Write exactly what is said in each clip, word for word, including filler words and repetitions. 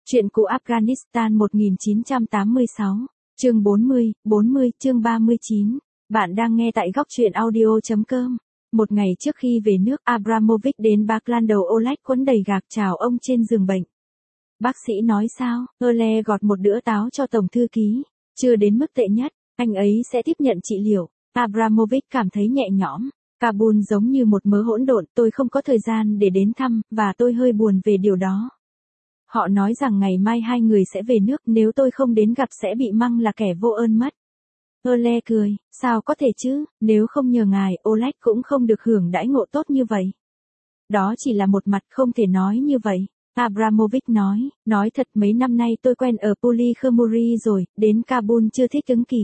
Chuyện cũ Afghanistan một nghìn chín trăm tám mươi sáu, chương bốn mươi, bốn mươi, chương ba mươi chín. Bạn đang nghe tại góc truyện audio chấm com. Một ngày trước khi về nước, Abramovich đến Barclay đầu Oleg quấn đầy gạc chào ông trên giường bệnh. Bác sĩ nói sao? Oleg gọt một đĩa táo cho tổng thư ký. Chưa đến mức tệ nhất, anh ấy sẽ tiếp nhận trị liệu. Abramovich cảm thấy nhẹ nhõm. Kabul giống như một mớ hỗn độn, tôi không có thời gian để đến thăm, và tôi hơi buồn về điều đó. Họ nói rằng ngày mai hai người sẽ về nước, nếu tôi không đến gặp sẽ bị măng là kẻ vô ơn mất. Oleg cười, sao có thể chứ, nếu không nhờ ngài, Oleg cũng không được hưởng đãi ngộ tốt như vậy. Đó chỉ là một mặt, không thể nói như vậy. Abramovich nói, nói thật mấy năm nay tôi quen ở Polykhomuri rồi, đến Kabul chưa thích ứng kịp.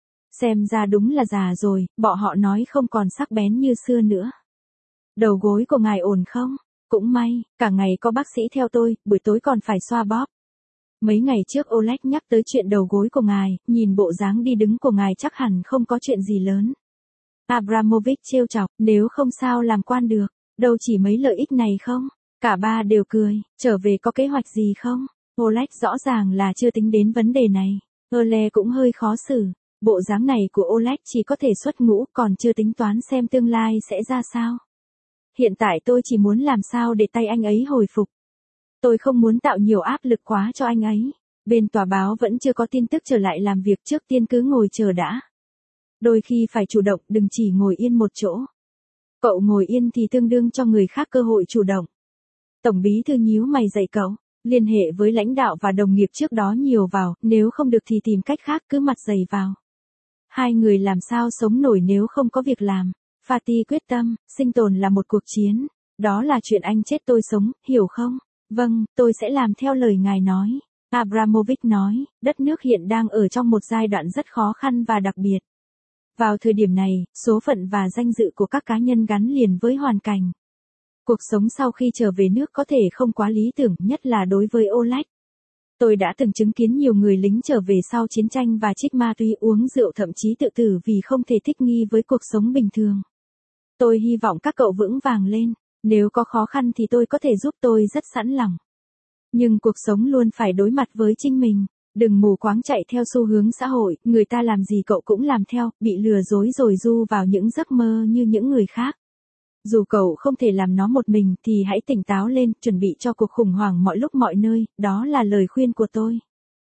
Xem ra đúng là già rồi, bọn họ nói không còn sắc bén như xưa nữa. Đầu gối của ngài ổn không? Cũng may, cả ngày có bác sĩ theo tôi, buổi tối còn phải xoa bóp. Mấy ngày trước Oleg nhắc tới chuyện đầu gối của ngài, nhìn bộ dáng đi đứng của ngài chắc hẳn không có chuyện gì lớn. Abramovich trêu chọc, nếu không sao làm quan được, đâu chỉ mấy lợi ích này không? Cả ba đều cười, trở về có kế hoạch gì không? Oleg rõ ràng là chưa tính đến vấn đề này. Oleg cũng hơi khó xử, bộ dáng này của Oleg chỉ có thể xuất ngũ, còn chưa tính toán xem tương lai sẽ ra sao. Hiện tại tôi chỉ muốn làm sao để tay anh ấy hồi phục. Tôi không muốn tạo nhiều áp lực quá cho anh ấy. Bên tòa báo vẫn chưa có tin tức trở lại làm việc, trước tiên cứ ngồi chờ đã. Đôi khi phải chủ động, đừng chỉ ngồi yên một chỗ. Cậu ngồi yên thì tương đương cho người khác cơ hội chủ động. Tổng bí thư nhíu mày dạy cậu, liên hệ với lãnh đạo và đồng nghiệp trước đó nhiều vào, nếu không được thì tìm cách khác, cứ mặt dày vào. Hai người làm sao sống nổi nếu không có việc làm. Fatih quyết tâm, sinh tồn là một cuộc chiến. Đó là chuyện anh chết tôi sống, hiểu không? Vâng, tôi sẽ làm theo lời ngài nói. Abramovich nói, đất nước hiện đang ở trong một giai đoạn rất khó khăn và đặc biệt. Vào thời điểm này, số phận và danh dự của các cá nhân gắn liền với hoàn cảnh. Cuộc sống sau khi trở về nước có thể không quá lý tưởng, nhất là đối với Oleg. Tôi đã từng chứng kiến nhiều người lính trở về sau chiến tranh và trích ma túy, uống rượu, thậm chí tự tử vì không thể thích nghi với cuộc sống bình thường. Tôi hy vọng các cậu vững vàng lên, nếu có khó khăn thì tôi có thể giúp, tôi rất sẵn lòng. Nhưng cuộc sống luôn phải đối mặt với chính mình, đừng mù quáng chạy theo xu hướng xã hội, người ta làm gì cậu cũng làm theo, bị lừa dối rồi du vào những giấc mơ như những người khác. Dù cậu không thể làm nó một mình thì hãy tỉnh táo lên, chuẩn bị cho cuộc khủng hoảng mọi lúc mọi nơi, đó là lời khuyên của tôi.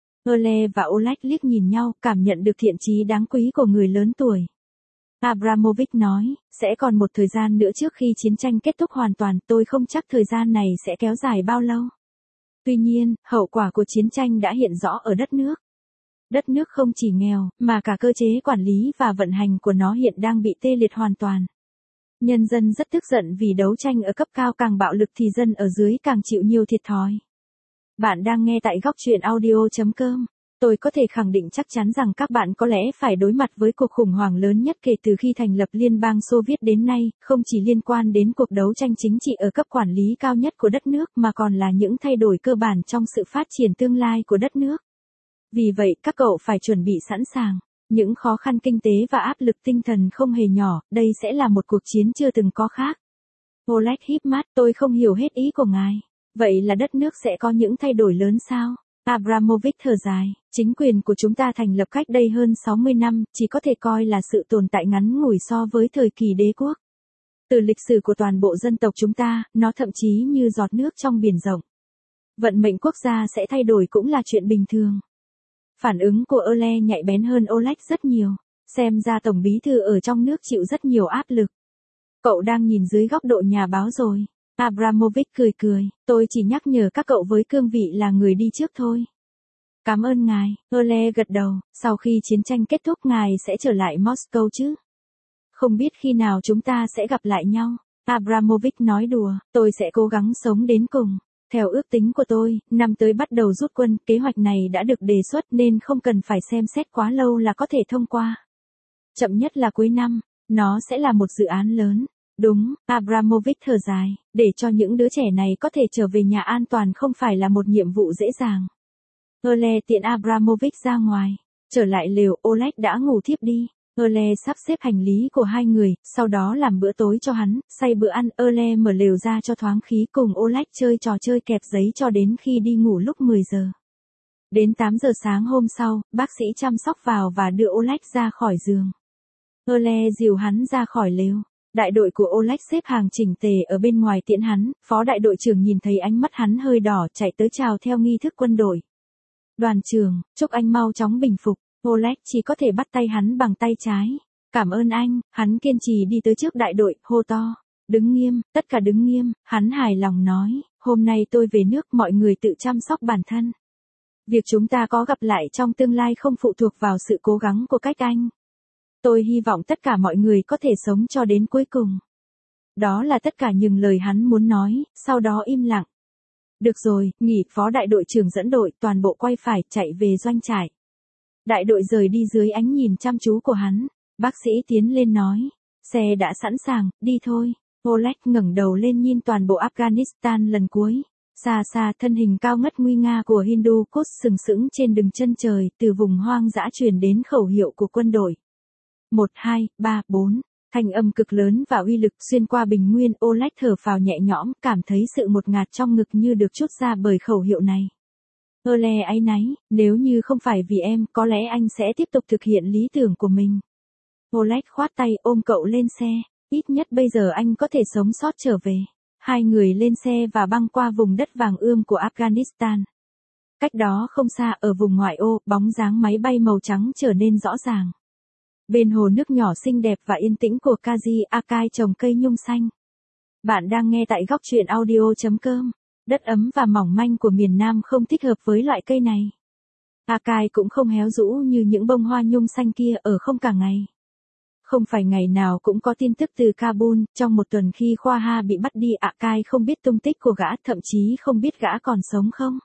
Oleg và Oleg liếc nhìn nhau, cảm nhận được thiện chí đáng quý của người lớn tuổi. Abramovich nói, sẽ còn một thời gian nữa trước khi chiến tranh kết thúc hoàn toàn, tôi không chắc thời gian này sẽ kéo dài bao lâu. Tuy nhiên, hậu quả của chiến tranh đã hiện rõ ở đất nước. Đất nước không chỉ nghèo, mà cả cơ chế quản lý và vận hành của nó hiện đang bị tê liệt hoàn toàn. Nhân dân rất tức giận vì đấu tranh ở cấp cao càng bạo lực thì dân ở dưới càng chịu nhiều thiệt thòi. Bạn đang nghe tại góc truyện audio chấm com. Tôi có thể khẳng định chắc chắn rằng các bạn có lẽ phải đối mặt với cuộc khủng hoảng lớn nhất kể từ khi thành lập Liên bang Xô Viết đến nay, không chỉ liên quan đến cuộc đấu tranh chính trị ở cấp quản lý cao nhất của đất nước mà còn là những thay đổi cơ bản trong sự phát triển tương lai của đất nước. Vì vậy, các cậu phải chuẩn bị sẵn sàng. Những khó khăn kinh tế và áp lực tinh thần không hề nhỏ, đây sẽ là một cuộc chiến chưa từng có khác. Oleg híp mắt, tôi không hiểu hết ý của ngài. Vậy là đất nước sẽ có những thay đổi lớn sao? Abramovich thở dài, chính quyền của chúng ta thành lập cách đây hơn sáu mươi năm, chỉ có thể coi là sự tồn tại ngắn ngủi so với thời kỳ đế quốc. Từ lịch sử của toàn bộ dân tộc chúng ta, nó thậm chí như giọt nước trong biển rộng. Vận mệnh quốc gia sẽ thay đổi cũng là chuyện bình thường. Phản ứng của Oleg nhạy bén hơn Oleg rất nhiều, xem ra tổng bí thư ở trong nước chịu rất nhiều áp lực. Cậu đang nhìn dưới góc độ nhà báo rồi. Abramovich cười cười, tôi chỉ nhắc nhở các cậu với cương vị là người đi trước thôi. Cảm ơn ngài. Oleg gật đầu, sau khi chiến tranh kết thúc ngài sẽ trở lại Moscow chứ? Không biết khi nào chúng ta sẽ gặp lại nhau. Abramovich nói đùa, tôi sẽ cố gắng sống đến cùng. Theo ước tính của tôi, năm tới bắt đầu rút quân, kế hoạch này đã được đề xuất nên không cần phải xem xét quá lâu là có thể thông qua. Chậm nhất là cuối năm, nó sẽ là một dự án lớn. Đúng, Abramovich thở dài, để cho những đứa trẻ này có thể trở về nhà an toàn không phải là một nhiệm vụ dễ dàng. Oleg tiện Abramovich ra ngoài, trở lại lều, Oleg đã ngủ thiếp đi. Earle sắp xếp hành lý của hai người, sau đó làm bữa tối cho hắn, say bữa ăn. Earle mở lều ra cho thoáng khí cùng Oleg chơi trò chơi kẹp giấy cho đến khi đi ngủ lúc mười giờ. Đến tám giờ sáng hôm sau, bác sĩ chăm sóc vào và đưa Oleg ra khỏi giường. Earle dìu hắn ra khỏi lều. Đại đội của Oleg xếp hàng chỉnh tề ở bên ngoài tiễn hắn, phó đại đội trưởng nhìn thấy ánh mắt hắn hơi đỏ chạy tới chào theo nghi thức quân đội. Đoàn trưởng, chúc anh mau chóng bình phục. Oleg chỉ có thể bắt tay hắn bằng tay trái. Cảm ơn anh, hắn kiên trì đi tới trước đại đội, hô to. Đứng nghiêm, tất cả đứng nghiêm, hắn hài lòng nói, hôm nay tôi về nước mọi người tự chăm sóc bản thân. Việc chúng ta có gặp lại trong tương lai không phụ thuộc vào sự cố gắng của các anh. Tôi hy vọng tất cả mọi người có thể sống cho đến cuối cùng. Đó là tất cả những lời hắn muốn nói, sau đó im lặng. Được rồi, nghỉ, phó đại đội trưởng dẫn đội, toàn bộ quay phải, chạy về doanh trại. Đại đội rời đi dưới ánh nhìn chăm chú của hắn. Bác sĩ tiến lên nói, xe đã sẵn sàng, đi thôi. Oleg ngẩng đầu lên nhìn toàn bộ Afghanistan lần cuối. Xa xa thân hình cao ngất nguy nga của Hindu Kush sừng sững trên đường chân trời, từ vùng hoang dã truyền đến khẩu hiệu của quân đội. một, hai, ba, bốn. Thanh âm cực lớn và uy lực xuyên qua bình nguyên. Oleg thở phào nhẹ nhõm, cảm thấy sự một ngạt trong ngực như được trút ra bởi khẩu hiệu này. Earle áy náy, nếu như không phải vì em, có lẽ anh sẽ tiếp tục thực hiện lý tưởng của mình. Oleg khoát tay ôm cậu lên xe, ít nhất bây giờ anh có thể sống sót trở về. Hai người lên xe và băng qua vùng đất vàng ươm của Afghanistan. Cách đó không xa ở vùng ngoại ô, bóng dáng máy bay màu trắng trở nên rõ ràng. Bên hồ nước nhỏ xinh đẹp và yên tĩnh của Kazi Akai trồng cây nhung xanh. Bạn đang nghe tại góc truyện audio chấm com. Đất ấm và mỏng manh của miền Nam không thích hợp với loại cây này. Akai cũng không héo rũ như những bông hoa nhung xanh kia ở không cả ngày. Không phải ngày nào cũng có tin tức từ Kabul, trong một tuần khi Khoa Ha bị bắt đi, Akai không biết tung tích của gã, thậm chí không biết gã còn sống không.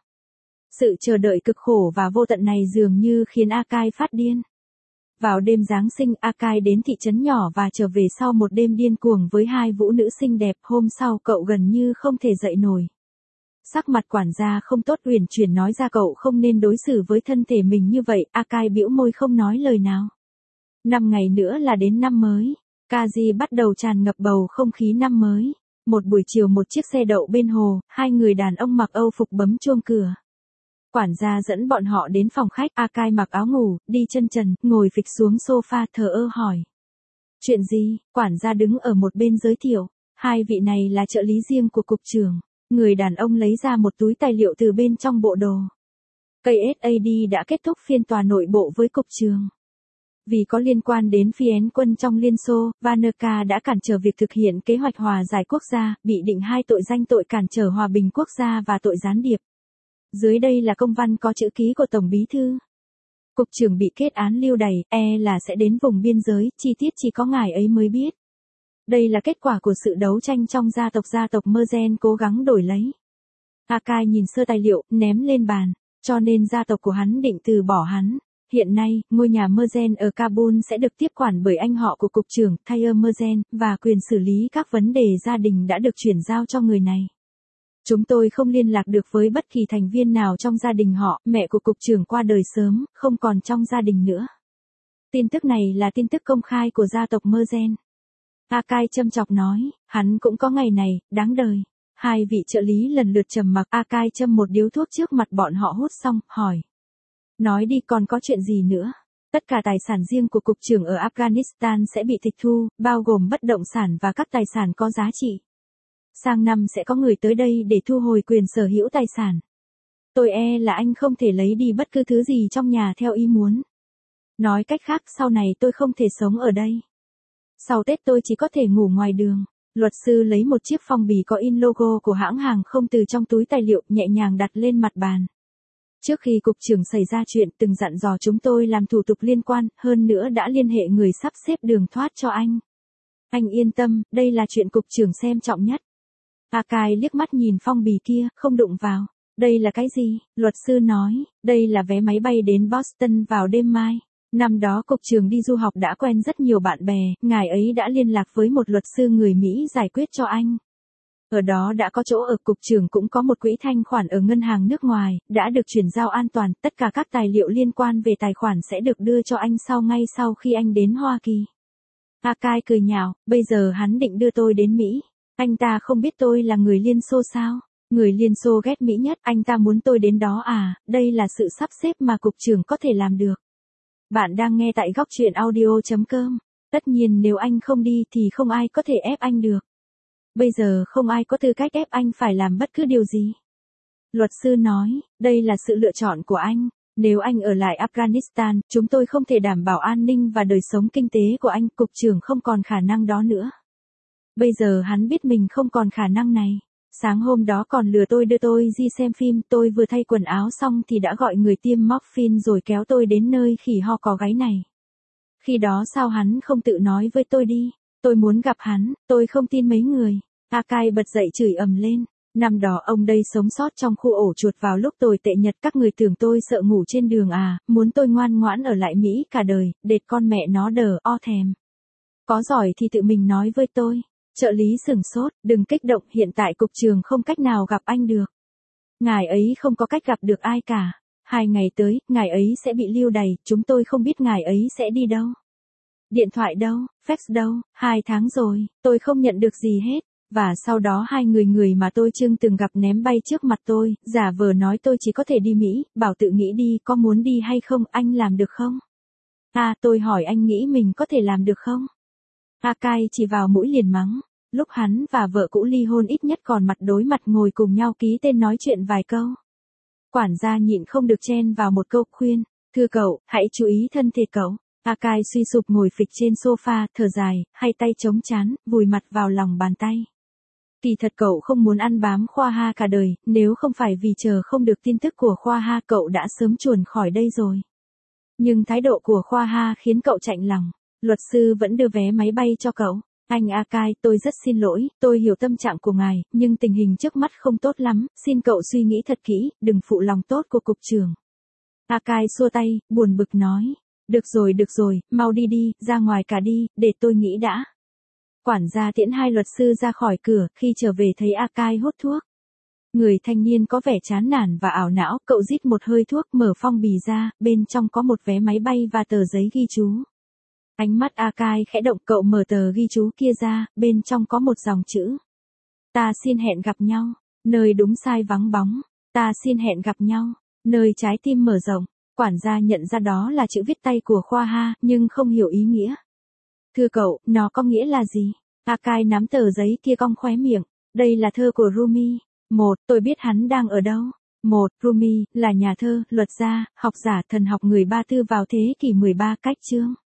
Sự chờ đợi cực khổ và vô tận này dường như khiến Akai phát điên. Vào đêm Giáng sinh, Akai đến thị trấn nhỏ và trở về sau một đêm điên cuồng với hai vũ nữ xinh đẹp. Hôm sau cậu gần như không thể dậy nổi. Sắc mặt quản gia không tốt, uyển chuyển nói ra cậu không nên đối xử với thân thể mình như vậy. Akai bĩu môi không nói lời nào. Năm ngày nữa là đến năm mới. Kazi bắt đầu tràn ngập bầu không khí năm mới. Một buổi chiều một chiếc xe đậu bên hồ, hai người đàn ông mặc Âu phục bấm chuông cửa. Quản gia dẫn bọn họ đến phòng khách. Akai mặc áo ngủ, đi chân trần, ngồi phịch xuống sofa thờ ơ hỏi. Chuyện gì? Quản gia đứng ở một bên giới thiệu. Hai vị này là trợ lý riêng của cục trưởng. Người đàn ông lấy ra một túi tài liệu từ bên trong bộ đồ. ca ét a đê đã kết thúc phiên tòa nội bộ với cục trưởng. Vì có liên quan đến phi én quân trong Liên Xô, Vanerka đã cản trở việc thực hiện kế hoạch hòa giải quốc gia, bị định hai tội danh tội cản trở hòa bình quốc gia và tội gián điệp. Dưới đây là công văn có chữ ký của Tổng Bí thư. Cục trưởng bị kết án lưu đày, e là sẽ đến vùng biên giới, chi tiết chỉ có ngài ấy mới biết. Đây là kết quả của sự đấu tranh trong gia tộc gia tộc Merzen cố gắng đổi lấy. Akai nhìn sơ tài liệu, ném lên bàn, cho nên gia tộc của hắn định từ bỏ hắn. Hiện nay, ngôi nhà Merzen ở Kabul sẽ được tiếp quản bởi anh họ của cục trưởng, Thayer Merzen, và quyền xử lý các vấn đề gia đình đã được chuyển giao cho người này. Chúng tôi không liên lạc được với bất kỳ thành viên nào trong gia đình họ, mẹ của cục trưởng qua đời sớm, không còn trong gia đình nữa. Tin tức này là tin tức công khai của gia tộc Merzen. Akai châm chọc nói, hắn cũng có ngày này, đáng đời. Hai vị trợ lý lần lượt trầm mặc. Akai châm một điếu thuốc trước mặt bọn họ hút xong, hỏi. Nói đi, còn có chuyện gì nữa? Tất cả tài sản riêng của cục trưởng ở Afghanistan sẽ bị tịch thu, bao gồm bất động sản và các tài sản có giá trị. Sang năm sẽ có người tới đây để thu hồi quyền sở hữu tài sản. Tôi e là anh không thể lấy đi bất cứ thứ gì trong nhà theo ý muốn. Nói cách khác, sau này tôi không thể sống ở đây. Sau Tết tôi chỉ có thể ngủ ngoài đường. Luật sư lấy một chiếc phong bì có in logo của hãng hàng không từ trong túi tài liệu, nhẹ nhàng đặt lên mặt bàn. Trước khi cục trưởng xảy ra chuyện, từng dặn dò chúng tôi làm thủ tục liên quan, hơn nữa đã liên hệ người sắp xếp đường thoát cho anh. Anh yên tâm, đây là chuyện cục trưởng xem trọng nhất. Akai liếc mắt nhìn phong bì kia, không đụng vào. Đây là cái gì? Luật sư nói, đây là vé máy bay đến Boston vào đêm mai. Năm đó cục trưởng đi du học đã quen rất nhiều bạn bè, ngài ấy đã liên lạc với một luật sư người Mỹ giải quyết cho anh. Ở đó đã có chỗ ở, cục trưởng cũng có một quỹ thanh khoản ở ngân hàng nước ngoài, đã được chuyển giao an toàn, tất cả các tài liệu liên quan về tài khoản sẽ được đưa cho anh sau ngay sau khi anh đến Hoa Kỳ. Akai cười nhạo, bây giờ hắn định đưa tôi đến Mỹ. Anh ta không biết tôi là người Liên Xô sao? Người Liên Xô ghét Mỹ nhất, anh ta muốn tôi đến đó à, đây là sự sắp xếp mà cục trưởng có thể làm được. Bạn đang nghe tại góc truyện audio chấm com. Tất nhiên nếu anh không đi thì không ai có thể ép anh được. Bây giờ không ai có tư cách ép anh phải làm bất cứ điều gì. Luật sư nói, đây là sự lựa chọn của anh. Nếu anh ở lại Afghanistan, chúng tôi không thể đảm bảo an ninh và đời sống kinh tế của anh, cục trưởng không còn khả năng đó nữa. Bây giờ hắn biết mình không còn khả năng này. Sáng hôm đó còn lừa tôi đưa tôi đi xem phim, tôi vừa thay quần áo xong thì đã gọi người tiêm morphine rồi kéo tôi đến nơi khỉ ho có gáy này. Khi đó sao hắn không tự nói với tôi đi, tôi muốn gặp hắn, tôi không tin mấy người. Akai bật dậy chửi ầm lên. Năm đó ông đây sống sót trong khu ổ chuột vào lúc tồi tệ nhất, các người tưởng tôi sợ ngủ trên đường à, muốn tôi ngoan ngoãn ở lại Mỹ cả đời, đệt con mẹ nó đờ o thèm. Có giỏi thì tự mình nói với tôi. Trợ lý sửng sốt, đừng kích động, hiện tại cục trưởng không cách nào gặp anh được. Ngài ấy không có cách gặp được ai cả. Hai ngày tới, ngài ấy sẽ bị lưu đày, chúng tôi không biết ngài ấy sẽ đi đâu. Điện thoại đâu, fax đâu, hai tháng rồi, tôi không nhận được gì hết. Và sau đó hai người người mà tôi chưa từng gặp ném bay trước mặt tôi, giả vờ nói tôi chỉ có thể đi Mỹ, bảo tự nghĩ đi, có muốn đi hay không, anh làm được không? À, tôi hỏi anh nghĩ mình có thể làm được không? Akai chỉ vào mũi liền mắng. Lúc hắn và vợ cũ ly hôn ít nhất còn mặt đối mặt ngồi cùng nhau ký tên nói chuyện vài câu. Quản gia nhịn không được chen vào một câu khuyên. Thưa cậu, hãy chú ý thân thể cậu. Akai suy sụp ngồi phịch trên sofa, thở dài, hai tay chống trán, vùi mặt vào lòng bàn tay. Kỳ thật cậu không muốn ăn bám Khoa Ha cả đời, nếu không phải vì chờ không được tin tức của Khoa Ha cậu đã sớm chuồn khỏi đây rồi. Nhưng thái độ của Khoa Ha khiến cậu chạnh lòng. Luật sư vẫn đưa vé máy bay cho cậu. Anh Akai, tôi rất xin lỗi, tôi hiểu tâm trạng của ngài, nhưng tình hình trước mắt không tốt lắm, xin cậu suy nghĩ thật kỹ, đừng phụ lòng tốt của cục trưởng. Akai xua tay, buồn bực nói. Được rồi được rồi, mau đi đi, ra ngoài cả đi, để tôi nghĩ đã. Quản gia tiễn hai luật sư ra khỏi cửa, khi trở về thấy Akai hút thuốc. Người thanh niên có vẻ chán nản và ảo não, cậu rít một hơi thuốc, mở phong bì ra, bên trong có một vé máy bay và tờ giấy ghi chú. Ánh mắt Akai khẽ động, cậu mở tờ ghi chú kia ra, bên trong có một dòng chữ. Ta xin hẹn gặp nhau, nơi đúng sai vắng bóng, ta xin hẹn gặp nhau, nơi trái tim mở rộng. Quản gia nhận ra đó là chữ viết tay của Khoa Ha, nhưng không hiểu ý nghĩa. Thưa cậu, nó có nghĩa là gì? Akai nắm tờ giấy kia cong khóe miệng. Đây là thơ của Rumi. Một, tôi biết hắn đang ở đâu. Một, Rumi, là nhà thơ, luật gia, học giả, thần học người Ba Tư vào thế kỷ mười ba cách chương.